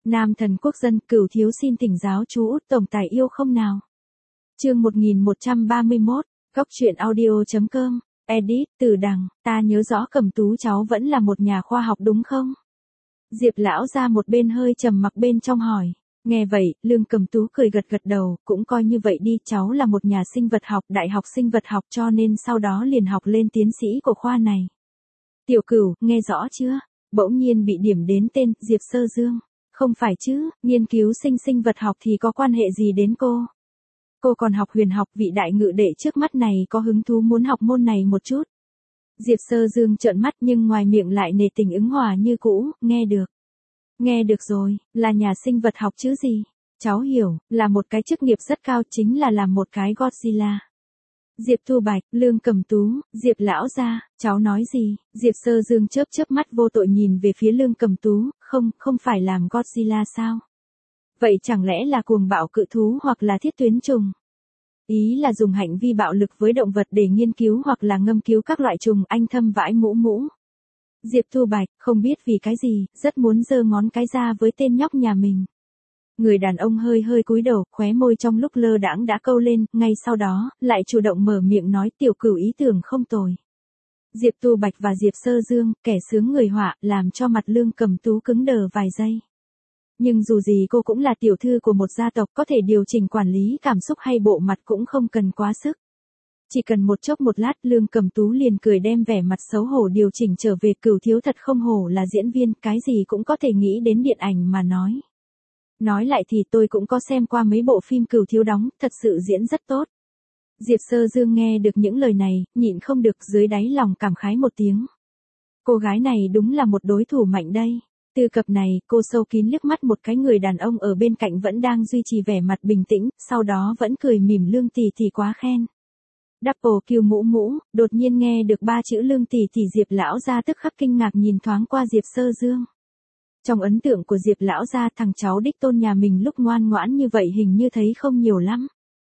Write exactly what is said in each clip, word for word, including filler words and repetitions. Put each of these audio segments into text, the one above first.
Nam thần quốc dân, Cửu thiếu xin thỉnh giáo chú Út tổng tài yêu không nào. Chương một nghìn một trăm ba mươi mốt, Góc truyện audio chấm com, edit, Từ Đằng, ta nhớ rõ Cẩm Tú cháu vẫn là một nhà khoa học đúng không? Diệp lão ra một bên hơi trầm mặc bên trong hỏi. Nghe vậy, Lương Cẩm Tú cười gật gật đầu, cũng coi như vậy đi, cháu là một nhà sinh vật học, đại học sinh vật học cho nên sau đó liền học lên tiến sĩ của khoa này. Tiểu Cửu, nghe rõ chưa? Bỗng nhiên bị điểm đến tên, Diệp Sơ Dương. Không phải chứ, nghiên cứu sinh sinh vật học thì có quan hệ gì đến cô? Cô còn học huyền học, vị đại ngự đệ trước mắt này có hứng thú muốn học môn này một chút. Diệp Sơ Dương trợn mắt nhưng ngoài miệng lại nề tình ứng hòa như cũ, nghe được. Nghe được rồi, là nhà sinh vật học chứ gì? Cháu hiểu, là một cái chức nghiệp rất cao, chính là làm một cái Godzilla. Diệp Thu Bạch, Lương Cẩm Tú, Diệp lão gia, cháu nói gì? Diệp Sơ Dương chớp chớp mắt vô tội nhìn về phía Lương Cẩm Tú, không, không phải làm Godzilla sao? Vậy chẳng lẽ là cuồng bạo cự thú hoặc là thiết tuyến trùng? Ý là dùng hành vi bạo lực với động vật để nghiên cứu hoặc là ngâm cứu các loại trùng, anh thâm vãi mũ mũ. Diệp Thu Bạch, không biết vì cái gì, rất muốn giơ ngón cái ra với tên nhóc nhà mình. Người đàn ông hơi hơi cúi đầu, khóe môi trong lúc lơ đãng đã câu lên, ngay sau đó, lại chủ động mở miệng nói Tiểu Cửu ý tưởng không tồi. Diệp Thu Bạch và Diệp Sơ Dương, kẻ sướng người họa, làm cho mặt Lương Cẩm Tú cứng đờ vài giây. Nhưng dù gì cô cũng là tiểu thư của một gia tộc, có thể điều chỉnh quản lý cảm xúc hay bộ mặt cũng không cần quá sức. Chỉ cần một chốc một lát, Lương Cẩm Tú liền cười đem vẻ mặt xấu hổ điều chỉnh trở về. Cửu thiếu thật không hổ là diễn viên, cái gì cũng có thể nghĩ đến điện ảnh mà nói. Nói lại thì tôi cũng có xem qua mấy bộ phim Cửu thiếu đóng, thật sự diễn rất tốt. Diệp Sơ Dương nghe được những lời này, nhịn không được dưới đáy lòng cảm khái một tiếng. Cô gái này đúng là một đối thủ mạnh đây. Từ cập này, cô sâu kín liếc mắt một cái người đàn ông ở bên cạnh vẫn đang duy trì vẻ mặt bình tĩnh, sau đó vẫn cười mỉm Lương tỷ tỷ quá khen. Double kill mũ mũ, đột nhiên nghe được ba chữ Lương tỷ tỷ Diệp lão gia tức khắc kinh ngạc nhìn thoáng qua Diệp Sơ Dương. Trong ấn tượng của Diệp lão gia, thằng cháu đích tôn nhà mình lúc ngoan ngoãn như vậy hình như thấy không nhiều lắm.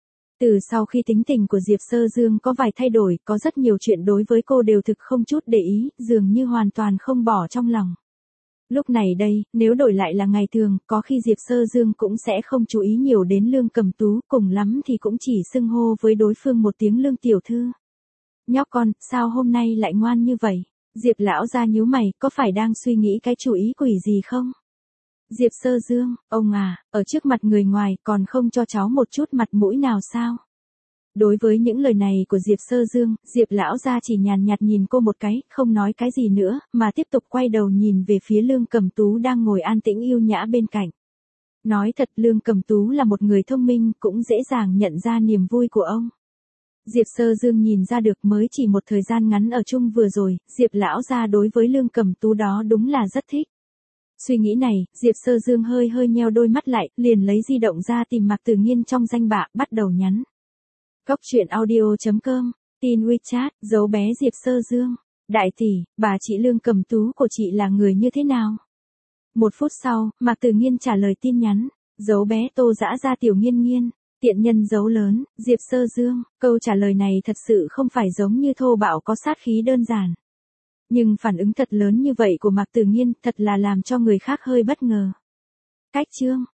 Từ sau khi tính tình của Diệp Sơ Dương có vài thay đổi, có rất nhiều chuyện đối với cô đều thực không chút để ý, dường như hoàn toàn không bỏ trong lòng. Lúc này đây, nếu đổi lại là ngày thường, có khi Diệp Sơ Dương cũng sẽ không chú ý nhiều đến Lương Cẩm Tú, cùng lắm thì cũng chỉ xưng hô với đối phương một tiếng Lương tiểu thư. Nhóc con, sao hôm nay lại ngoan như vậy? Diệp lão gia nhíu mày, có phải đang suy nghĩ cái chủ ý quỷ gì không? Diệp Sơ Dương, ông à, ở trước mặt người ngoài còn không cho cháu một chút mặt mũi nào sao? Đối với những lời này của Diệp Sơ Dương, Diệp lão gia chỉ nhàn nhạt nhìn cô một cái, không nói cái gì nữa, mà tiếp tục quay đầu nhìn về phía Lương Cẩm Tú đang ngồi an tĩnh yêu nhã bên cạnh. Nói thật, Lương Cẩm Tú là một người thông minh, cũng dễ dàng nhận ra niềm vui của ông. Diệp Sơ Dương nhìn ra được mới chỉ một thời gian ngắn ở chung vừa rồi, Diệp lão gia đối với Lương Cẩm Tú đó đúng là rất thích. Suy nghĩ này, Diệp Sơ Dương hơi hơi nheo đôi mắt lại, liền lấy di động ra tìm Mạc Tử Nghiên trong danh bạ, bắt đầu nhắn. Góc truyện audio chấm com, tin WeChat, dấu bé Diệp Sơ Dương. Đại tỷ, bà chị Lương Cẩm Tú của chị là người như thế nào? Một phút sau, Mạc Tử Nghiên trả lời tin nhắn, dấu bé Tô Dã Gia tiểu Nghiên Nghiên, tiện nhân dấu lớn, Diệp Sơ Dương. Câu trả lời này thật sự không phải giống như thô bạo có sát khí đơn giản. Nhưng phản ứng thật lớn như vậy của Mạc Tử Nghiên thật là làm cho người khác hơi bất ngờ. Cách chương